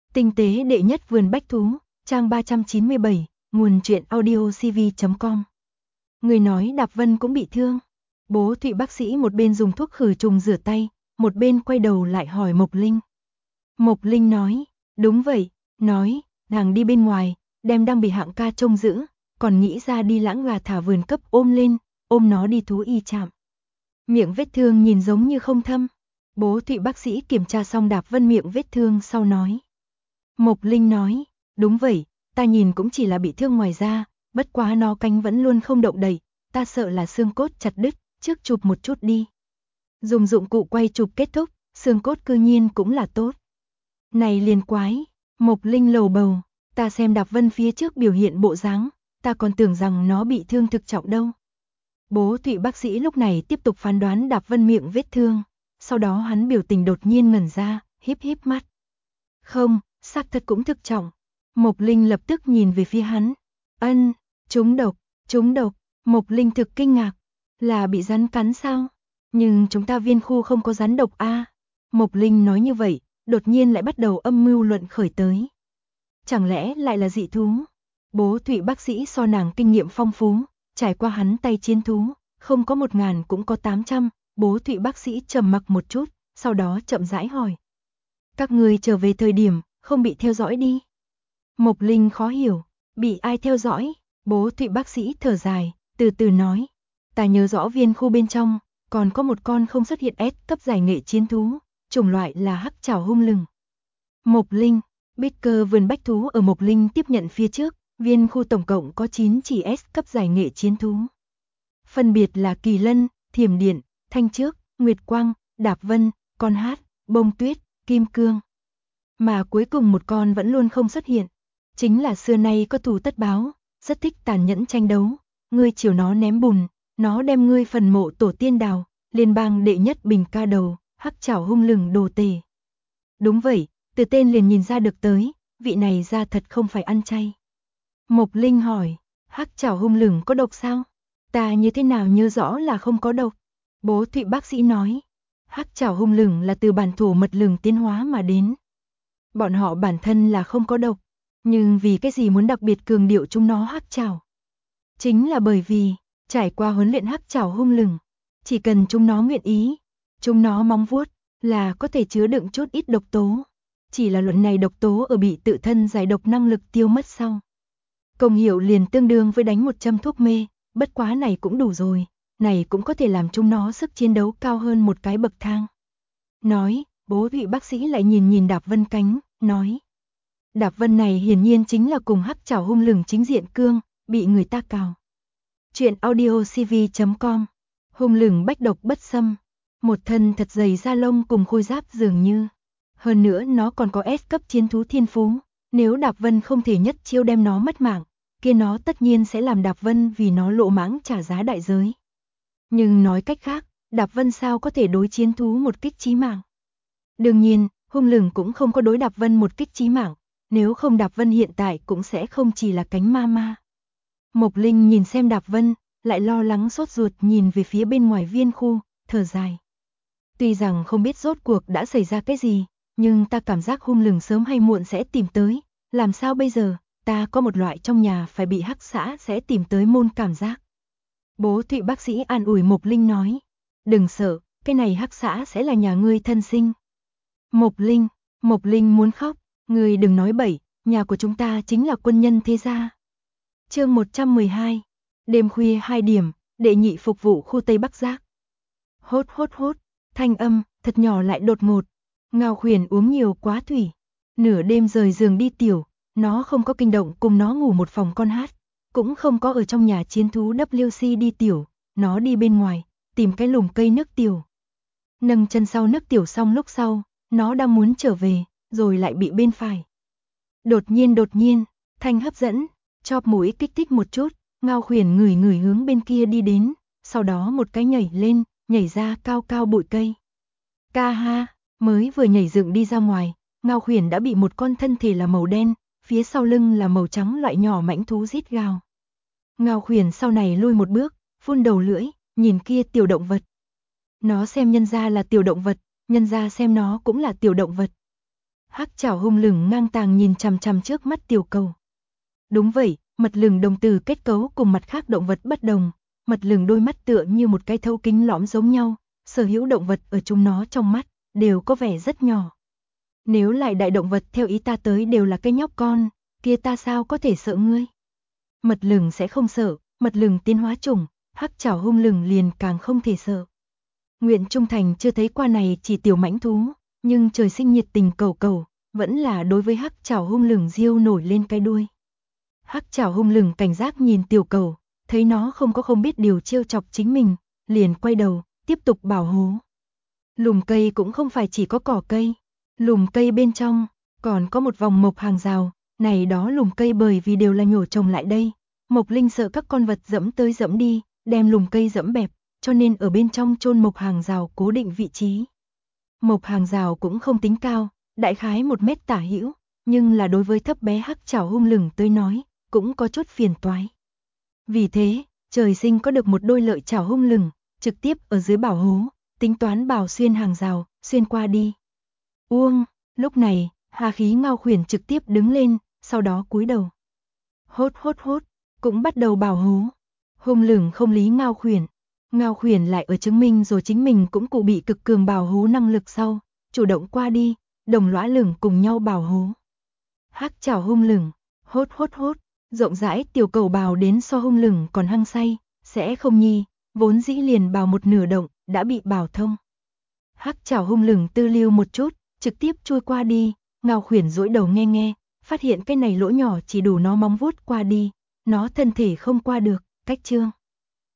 Tinh tế đệ nhất vườn bách thú, trang 397, nguồn truyện audiocv.com. Người nói Đạp Vân cũng bị thương. Bố Thụy bác sĩ một bên dùng thuốc khử trùng rửa tay, một bên quay đầu lại hỏi Mộc Linh. Mộc Linh nói, đúng vậy, nói, nàng đi bên ngoài, đem đang bị Hạng ca trông giữ, còn nghĩ ra đi lãng gà thả vườn cấp ôm lên, ôm nó đi thú y trạm. Miệng vết thương nhìn giống như không thâm. Bố Thụy bác sĩ kiểm tra xong Đạp Vân miệng vết thương sau nói. Mộc Linh nói, đúng vậy, ta nhìn cũng chỉ là bị thương ngoài da, bất quá nó cánh vẫn luôn không động đậy, ta sợ là xương cốt chặt đứt, trước chụp một chút đi. Dùng dụng cụ quay chụp kết thúc, xương cốt cư nhiên cũng là tốt. Này liền quái, Mộc Linh lầu bầu, ta xem Đạp Vân phía trước biểu hiện bộ dáng, ta còn tưởng rằng nó bị thương thực trọng đâu. Bố Thụy bác sĩ lúc này tiếp tục phán đoán Đạp Vân miệng vết thương, sau đó hắn biểu tình đột nhiên ngẩn ra, híp híp mắt. Không, xác thật cũng thực trọng. Mộc Linh lập tức nhìn về phía hắn. Ân, trúng độc, Mộc Linh thực kinh ngạc. Là bị rắn cắn sao? Nhưng chúng ta viên khu không có rắn độc a. Mộc Linh nói như vậy, đột nhiên lại bắt đầu âm mưu luận khởi tới. Chẳng lẽ lại là dị thú? Bố Thụy bác sĩ so nàng kinh nghiệm phong phú, trải qua hắn tay chiến thú, không có 1000 cũng có 800, bố Thụy bác sĩ trầm mặc một chút, sau đó chậm rãi hỏi. Các người trở về thời điểm, không bị theo dõi đi. Mộc Linh khó hiểu, bị ai theo dõi? Bố Thụy bác sĩ thở dài, từ từ nói. Ta nhớ rõ viên khu bên trong, còn có một con không xuất hiện S cấp giải nghệ chiến thú, chủng loại là hắc trảo hung lừng. Mộc Linh, Baker vườn bách thú ở Mộc Linh tiếp nhận phía trước, viên khu tổng cộng có 9 chỉ S cấp giải nghệ chiến thú. Phân biệt là Kỳ Lân, Thiểm Điện, Thanh Trước, Nguyệt Quang, Đạp Vân, Con Hát, Bông Tuyết, Kim Cương. Mà cuối cùng một con vẫn luôn không xuất hiện. Chính là xưa nay có thù tất báo, rất thích tàn nhẫn tranh đấu. Ngươi chiều nó ném bùn, nó đem ngươi phần mộ tổ tiên đào, liên bang đệ nhất bình ca đầu, hắc trảo hung lừng đồ tề. Đúng vậy, từ tên liền nhìn ra được tới, vị này ra thật không phải ăn chay. Mộc Linh hỏi, hắc trảo hung lừng có độc sao? Ta như thế nào nhớ rõ là không có độc. Bố Thụy bác sĩ nói, hắc trảo hung lừng là từ bản thổ mật lừng tiến hóa mà đến. Bọn họ bản thân là không có độc, nhưng vì cái gì muốn đặc biệt cường điệu chúng nó hắc trảo? Chính là bởi vì, trải qua huấn luyện hắc trảo hung lừng, chỉ cần chúng nó nguyện ý, chúng nó móng vuốt, là có thể chứa đựng chút ít độc tố. Chỉ là luận này độc tố ở bị tự thân giải độc năng lực tiêu mất sau. Công hiệu liền tương đương với đánh một châm thuốc mê, bất quá này cũng đủ rồi, này cũng có thể làm chúng nó sức chiến đấu cao hơn một cái bậc thang. Nói, bố Thụy bác sĩ lại nhìn Đạp Vân cánh, nói. Đạp Vân này hiển nhiên chính là cùng hắc trảo hung lừng chính diện cương, bị người ta cào. Chuyện audiocv.com. Hung lừng bách độc bất xâm, một thân thật dày da lông cùng khôi giáp dường như. Hơn nữa nó còn có S cấp chiến thú thiên phú, nếu Đạp Vân không thể nhất chiêu đem nó mất mạng, kia nó tất nhiên sẽ làm Đạp Vân vì nó lộ mãng trả giá đại giới. Nhưng nói cách khác, Đạp Vân sao có thể đối chiến thú một kích chí mạng? Đương nhiên, hung lừng cũng không có đối Đạp Vân một kích chí mạng, nếu không Đạp Vân hiện tại cũng sẽ không chỉ là cánh ma ma. Mộc Linh nhìn xem Đạp Vân, lại lo lắng sốt ruột nhìn về phía bên ngoài viên khu, thở dài. Tuy rằng không biết rốt cuộc đã xảy ra cái gì, nhưng ta cảm giác hung lừng sớm hay muộn sẽ tìm tới, làm sao bây giờ, ta có một loại trong nhà phải bị hắc xã sẽ tìm tới môn cảm giác. Bố Thụy bác sĩ an ủi Mộc Linh nói, đừng sợ, cái này hắc xã sẽ là nhà ngươi thân sinh. Mộc Linh muốn khóc, ngươi đừng nói bậy, nhà của chúng ta chính là quân nhân thế gia. Chương 112, đêm khuya 2 điểm, đệ nhị phục vụ khu Tây Bắc Giác. Hốt hốt hốt, thanh âm, thật nhỏ lại đột ngột. Ngao Khuyển uống nhiều quá thủy, nửa đêm rời giường đi tiểu, nó không có kinh động cùng nó ngủ một phòng Con Hát, cũng không có ở trong nhà chiến thú WC đi tiểu, nó đi bên ngoài, tìm cái lùm cây nước tiểu. Nâng chân sau nước tiểu xong lúc sau, nó đang muốn trở về, rồi lại bị bên phải. Đột nhiên, thanh hấp dẫn, chóp mũi kích thích một chút, Ngao Khuyển ngửi hướng bên kia đi đến, sau đó một cái nhảy lên, nhảy ra cao cao bụi cây. Ca ha, mới vừa nhảy dựng đi ra ngoài, Ngao Khuyển đã bị một con thân thể là màu đen, phía sau lưng là màu trắng loại nhỏ mãnh thú rít gào. Ngao Khuyển sau này lui một bước, phun đầu lưỡi, nhìn kia tiểu động vật. Nó xem nhân gia là tiểu động vật, nhân gia xem nó cũng là tiểu động vật. Hắc chảo hung lừng ngang tàng nhìn chằm chằm trước mắt tiểu cầu. Đúng vậy, mật lửng đồng từ kết cấu cùng mặt khác động vật bất đồng, mật lửng đôi mắt tựa như một cái thấu kính lõm giống nhau, sở hữu động vật ở chúng nó trong mắt đều có vẻ rất nhỏ. Nếu lại đại động vật theo ý ta tới đều là cái nhóc con, kia ta sao có thể sợ ngươi? Mật lửng sẽ không sợ, mật lửng tiến hóa chủng, hắc chảo hung lừng liền càng không thể sợ. Nguyện Trung Thành chưa thấy qua này chỉ tiểu mãnh thú, nhưng trời sinh nhiệt tình cầu cầu, vẫn là đối với hắc chảo hung lừng riêu nổi lên cái đuôi. Hắc chảo hung lừng cảnh giác nhìn tiểu cầu, thấy nó không biết điều trêu chọc chính mình, liền quay đầu, tiếp tục bảo hố. Lùm cây cũng không phải chỉ có cỏ cây, lùm cây bên trong còn có một vòng mộc hàng rào, này đó lùm cây bởi vì đều là nhổ trồng lại đây, Mộc Linh sợ các con vật dẫm tới dẫm đi, đem lùm cây dẫm bẹp, cho nên ở bên trong chôn mộc hàng rào cố định vị trí. Mộc hàng rào cũng không tính cao, đại khái 1 mét tả hữu, nhưng là đối với thấp bé hắc chảo hung lừng tới nói, cũng có chút phiền toái. Vì thế, trời sinh có được một đôi lợi chảo hung lừng, trực tiếp ở dưới bảo hố, tính toán bào xuyên hàng rào, xuyên qua đi. Uông, lúc này, Hà Khí Ngao Khuyển trực tiếp đứng lên, sau đó cúi đầu. Hốt hốt hốt, cũng bắt đầu bảo hố. Hung lừng không lý Ngao Khuyển lại ở chứng minh rồi chính mình cũng cụ bị cực cường bảo hố năng lực sau, chủ động qua đi, đồng lõa lửng cùng nhau bảo hố. Hắc chảo hung lừng, hốt hốt hốt, rộng rãi tiểu cầu bào đến so hung lừng còn hăng say, sẽ không nhi, vốn dĩ liền bào một nửa động, đã bị bào thông. Hắc chảo hung lừng tư lưu một chút, trực tiếp chui qua đi, Ngao Khuyển duỗi đầu nghe nghe, phát hiện cái này lỗ nhỏ chỉ đủ nó móng vuốt qua đi, nó thân thể không qua được, cách trương.